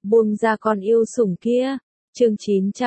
Buông ra con yêu sủng kia. Chương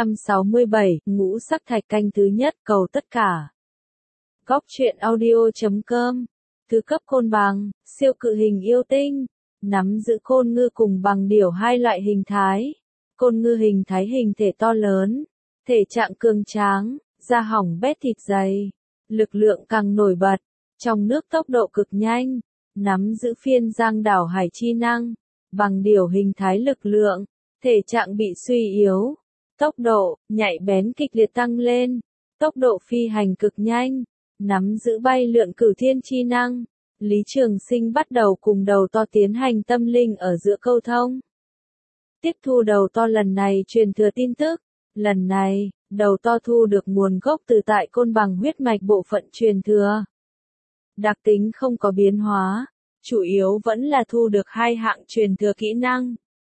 967, ngũ sắc thạch canh thứ nhất, cầu tất cả. Góc truyện audio.com. Thứ cấp côn bằng, siêu cự hình yêu tinh. Nắm giữ côn ngư cùng bằng điểu hai loại hình thái. Côn ngư hình thái hình thể to lớn, thể trạng cường tráng, da hỏng bét thịt dày, lực lượng càng nổi bật, trong nước tốc độ cực nhanh, nắm giữ phiên giang đảo hải chi năng. Bằng điểu hình thái lực lượng, thể trạng bị suy yếu, tốc độ, nhạy bén kịch liệt tăng lên, tốc độ phi hành cực nhanh, nắm giữ bay lượn cửu thiên chi năng. Lý Trường Sinh bắt đầu cùng đầu to tiến hành tâm linh ở giữa câu thông. Tiếp thu đầu to lần này truyền thừa tin tức, lần này, đầu to thu được nguồn gốc từ tại côn bằng huyết mạch bộ phận truyền thừa. Đặc tính không có biến hóa, chủ yếu vẫn là thu được hai hạng truyền thừa kỹ năng.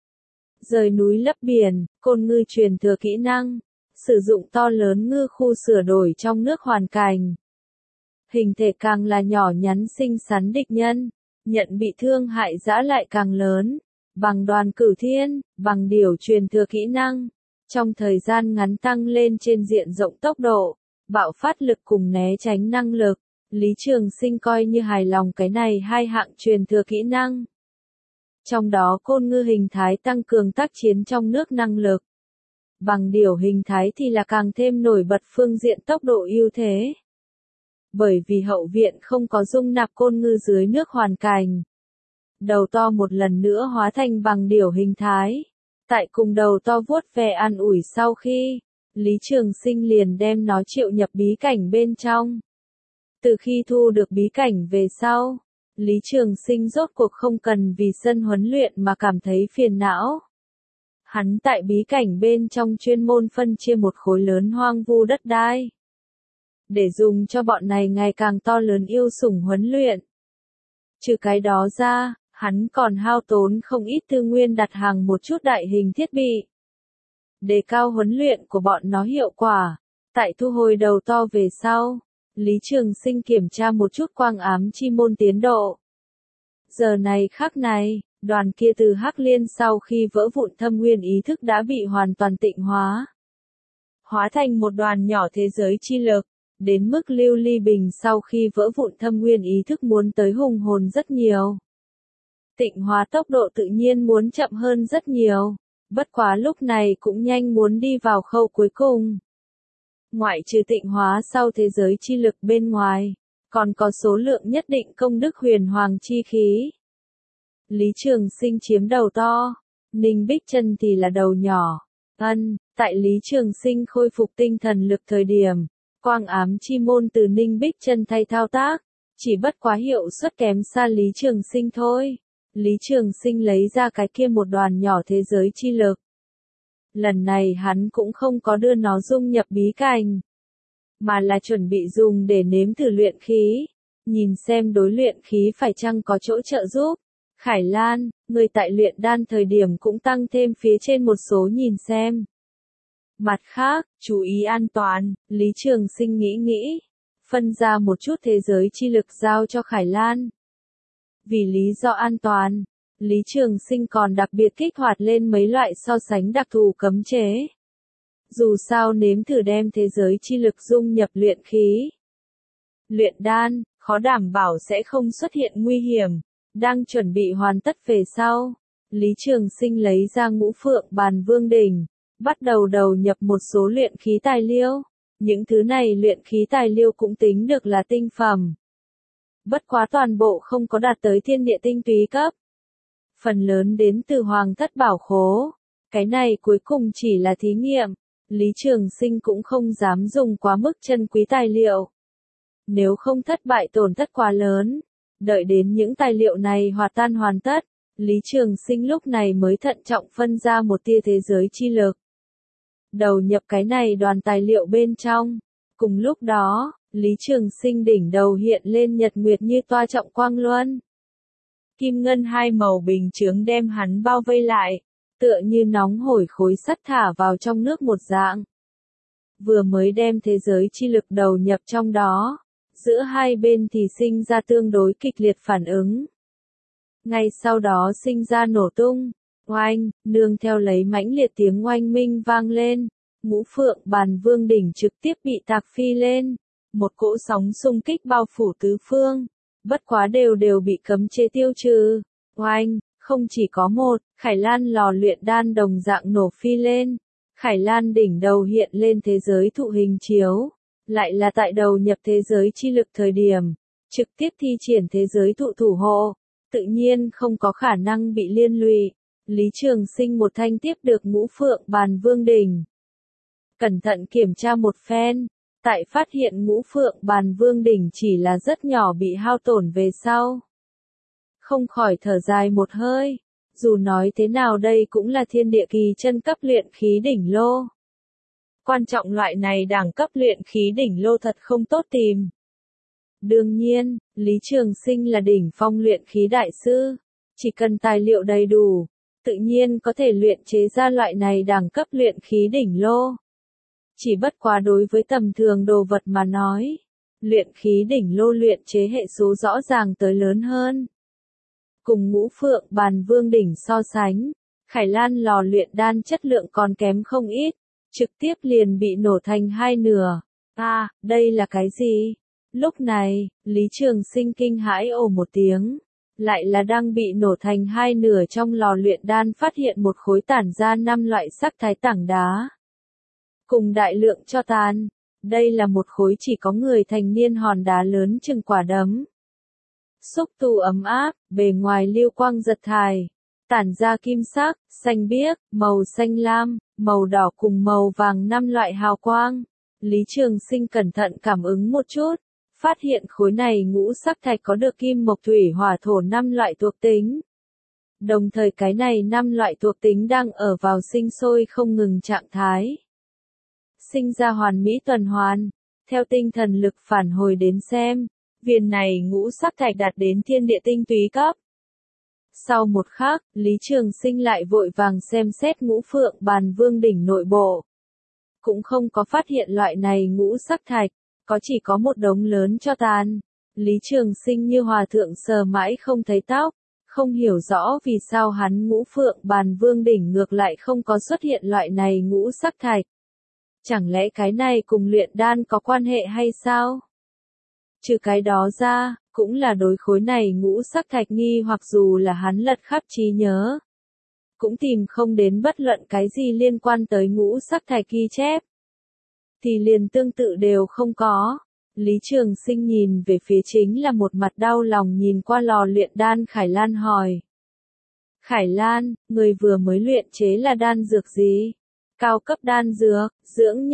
Rời núi lấp biển, côn ngư truyền thừa kỹ năng, sử dụng to lớn ngư khu sửa đổi trong nước hoàn cảnh. Hình thể càng là nhỏ nhắn xinh xắn địch nhân, nhận bị thương hại dã lại càng lớn. Bằng đoàn cửu thiên, bằng điểu truyền thừa kỹ năng, trong thời gian ngắn tăng lên trên diện rộng tốc độ, bạo phát lực cùng né tránh năng lực. Lý Trường Sinh coi như hài lòng cái này hai hạng truyền thừa kỹ năng. Trong đó côn ngư hình thái tăng cường tác chiến trong nước năng lực. Bằng điểu hình thái thì là càng thêm nổi bật phương diện tốc độ ưu thế. Bởi vì hậu viện không có dung nạp côn ngư dưới nước hoàn cảnh. Đầu to một lần nữa hóa thành bằng điểu hình thái. Tại cùng đầu to vuốt ve an ủi sau khi, Lý Trường Sinh liền đem nó triệu nhập bí cảnh bên trong. Từ khi thu được bí cảnh về sau, Lý Trường Sinh rốt cuộc không cần vì sân huấn luyện mà cảm thấy phiền não. Hắn tại bí cảnh bên trong chuyên môn phân chia một khối lớn hoang vu đất đai, để dùng cho bọn này ngày càng to lớn yêu sủng huấn luyện. Trừ cái đó ra, hắn còn hao tốn không ít tư nguyên đặt hàng một chút đại hình thiết bị. Đề cao huấn luyện của bọn nó hiệu quả. Tại thu hồi đầu to về sau, Lý Trường Sinh kiểm tra một chút quang ám chi môn tiến độ. Giờ này khắc này, đoàn kia từ Hắc Liên sau khi vỡ vụn thâm nguyên ý thức đã bị hoàn toàn tịnh hóa. Hóa thành một đoàn nhỏ thế giới chi lực. Đến mức Lưu Ly Bình sau khi vỡ vụn thâm nguyên ý thức muốn tới hùng hồn rất nhiều. Tịnh hóa tốc độ tự nhiên muốn chậm hơn rất nhiều, bất quá lúc này cũng nhanh muốn đi vào khâu cuối cùng. Ngoại trừ tịnh hóa sau thế giới chi lực bên ngoài, còn có số lượng nhất định công đức huyền hoàng chi khí. Lý Trường Sinh chiếm đầu to, Ninh Bích Chân thì là đầu nhỏ. Tại Lý Trường Sinh khôi phục tinh thần lực thời điểm, quang ám chi môn từ Ninh Bích Chân thay thao tác, chỉ bất quá hiệu suất kém xa Lý Trường Sinh thôi. Lý Trường Sinh lấy ra cái kia một đoàn nhỏ thế giới chi lực. Lần này hắn cũng không có đưa nó dung nhập bí cảnh, mà là chuẩn bị dùng để nếm thử luyện khí, nhìn xem đối luyện khí phải chăng có chỗ trợ giúp. Khải Lan, người tại luyện đan thời điểm cũng tăng thêm phía trên một số nhìn xem. Mặt khác, chú ý an toàn, Lý Trường Sinh nghĩ, phân ra một chút thế giới chi lực giao cho Khải Lan. Vì lý do an toàn, Lý Trường Sinh còn đặc biệt kích hoạt lên mấy loại so sánh đặc thù cấm chế. Dù sao nếm thử đem thế giới chi lực dung nhập luyện khí. Luyện đan, khó đảm bảo sẽ không xuất hiện nguy hiểm. Đang chuẩn bị hoàn tất về sau, Lý Trường Sinh lấy ra Ngũ Phượng Bàn Vương Đỉnh, bắt đầu đầu nhập một số luyện khí tài liệu. Những thứ này luyện khí tài liệu cũng tính được là tinh phẩm. Bất quá toàn bộ không có đạt tới thiên địa tinh túy cấp. Phần lớn đến từ Hoàng Thất Bảo Khố. Cái này cuối cùng chỉ là thí nghiệm. Lý Trường Sinh cũng không dám dùng quá mức chân quý tài liệu. Nếu không thất bại tổn thất quá lớn. Đợi đến những tài liệu này hòa tan hoàn tất, Lý Trường Sinh lúc này mới thận trọng phân ra một tia thế giới chi lực. Đầu nhập cái này đoàn tài liệu bên trong. Cùng lúc đó, Lý Trường Sinh đỉnh đầu hiện lên nhật nguyệt như toa trọng quang luân. Kim ngân hai màu bình chướng đem hắn bao vây lại, tựa như nóng hổi khối sắt thả vào trong nước một dạng. Vừa mới đem thế giới chi lực đầu nhập trong đó, giữa hai bên thì sinh ra tương đối kịch liệt phản ứng. Ngay sau đó sinh ra nổ tung, Oanh, nương theo lấy mãnh liệt tiếng oanh minh vang lên, Ngũ Phượng Bàn Vương đỉnh trực tiếp bị tạc phi lên. Một cỗ sóng xung kích bao phủ tứ phương, bất quá đều bị cấm chế tiêu trừ. Oanh, không chỉ có một, Khải Lan lò luyện đan đồng dạng nổ phi lên. Khải Lan đỉnh đầu hiện lên thế giới thụ hình chiếu, lại là tại đầu nhập thế giới chi lực thời điểm, trực tiếp thi triển thế giới thụ thủ hộ, tự nhiên không có khả năng bị liên lụy. Lý Trường Sinh một thanh tiếp được Ngũ Phượng Bàn Vương đỉnh. Cẩn thận kiểm tra một phen, tại phát hiện Ngũ Phượng Bàn Vương đỉnh chỉ là rất nhỏ bị hao tổn về sau. Không khỏi thở dài một hơi, dù nói thế nào đây cũng là thiên địa kỳ chân cấp luyện khí đỉnh lô. Quan trọng loại này đẳng cấp luyện khí đỉnh lô thật không tốt tìm. Đương nhiên, Lý Trường Sinh là đỉnh phong luyện khí đại sư, chỉ cần tài liệu đầy đủ, tự nhiên có thể luyện chế ra loại này đẳng cấp luyện khí đỉnh lô. Chỉ bất quá đối với tầm thường đồ vật mà nói, luyện khí đỉnh lô luyện chế hệ số rõ ràng tới lớn hơn. Cùng Ngũ Phượng Bàn Vương đỉnh so sánh, Khải Lan lò luyện đan chất lượng còn kém không ít, trực tiếp liền bị nổ thành hai nửa. Đây là cái gì? Lúc này, Lý Trường Sinh kinh hãi ồ một tiếng, lại là đang bị nổ thành hai nửa trong lò luyện đan phát hiện một khối tản ra 5 loại sắc thái tảng đá. Cùng đại lượng cho tàn, đây là một khối chỉ có người thành niên hòn đá lớn chừng quả đấm. Xúc tu ấm áp, bề ngoài lưu quang giật thải, tản ra kim sắc, xanh biếc, màu xanh lam, màu đỏ cùng màu vàng 5 loại hào quang. Lý Trường Sinh cẩn thận cảm ứng một chút, phát hiện khối này ngũ sắc thạch có được kim mộc thủy hỏa thổ 5 loại thuộc tính. Đồng thời cái này 5 loại thuộc tính đang ở vào sinh sôi không ngừng trạng thái. Sinh ra hoàn mỹ tuần hoàn, theo tinh thần lực phản hồi đến xem, viên này ngũ sắc thạch đạt đến thiên địa tinh túy cấp. Sau một khắc, Lý Trường Sinh lại vội vàng xem xét Ngũ Phượng Bàn Vương đỉnh nội bộ. Cũng không có phát hiện loại này ngũ sắc thạch, có chỉ có một đống lớn cho tàn. Lý Trường Sinh như hòa thượng sờ mãi không thấy tóc, không hiểu rõ vì sao hắn Ngũ Phượng Bàn Vương đỉnh ngược lại không có xuất hiện loại này ngũ sắc thạch. Chẳng lẽ cái này cùng luyện đan có quan hệ hay sao? Trừ cái đó ra, cũng là đối khối này ngũ sắc thạch nghi hoặc dù là hắn lật khắp trí nhớ. Cũng tìm không đến bất luận cái gì liên quan tới ngũ sắc thạch ghi chép. Thì liền tương tự đều không có. Lý Trường Sinh nhìn về phía chính là một mặt đau lòng nhìn qua lò luyện đan Khải Lan hỏi. Khải Lan, người vừa mới luyện chế là đan dược gì? Cao cấp đan dược, dưỡng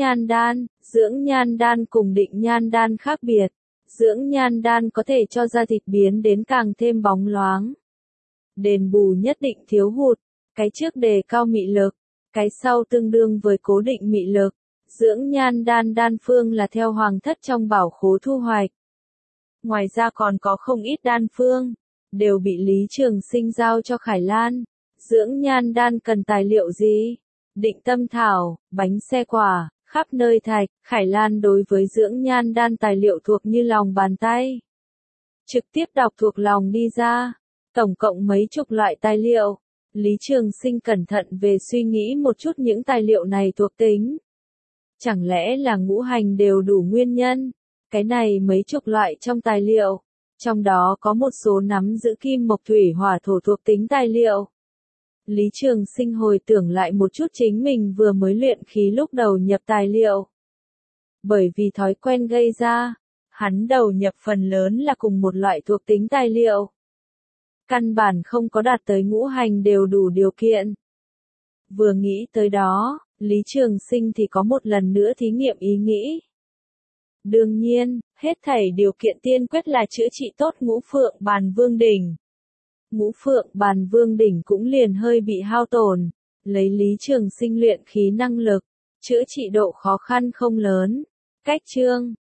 nhan đan cùng định nhan đan khác biệt. Dưỡng nhan đan có thể cho da thịt biến đến càng thêm bóng loáng. Đền bù nhất định thiếu hụt, cái trước đề cao mị lực, cái sau tương đương với cố định mị lực. Dưỡng nhan đan đan phương là theo hoàng thất trong bảo khố thu hoạch. Ngoài ra còn có không ít đan phương, đều bị Lý Trường Sinh giao cho Khải Lan. Dưỡng nhan đan cần tài liệu gì? Định tâm thảo, bánh xe quả, khắp nơi thạch. Khải Lan đối với dưỡng nhan đan tài liệu thuộc như lòng bàn tay. Trực tiếp đọc thuộc lòng đi ra. Tổng cộng mấy chục loại tài liệu. Lý Trường Sinh cẩn thận về suy nghĩ một chút những tài liệu này thuộc tính. Chẳng lẽ là ngũ hành đều đủ nguyên nhân? Cái này mấy chục loại trong tài liệu. Trong đó có một số nắm giữ kim mộc thủy hỏa thổ thuộc tính tài liệu. Lý Trường Sinh hồi tưởng lại một chút chính mình vừa mới luyện khí lúc đầu nhập tài liệu. Bởi vì thói quen gây ra, hắn đầu nhập phần lớn là cùng một loại thuộc tính tài liệu. Căn bản không có đạt tới ngũ hành đều đủ điều kiện. Vừa nghĩ tới đó, Lý Trường Sinh thì có một lần nữa thí nghiệm ý nghĩ. Đương nhiên, hết thảy điều kiện tiên quyết là chữa trị tốt Ngũ Phượng Bàn Vương đỉnh. Ngũ Phượng Bàn Vương đỉnh cũng liền hơi bị hao tổn, lấy Lý Trường Sinh luyện khí năng lực, chữa trị độ khó khăn không lớn. Cách chương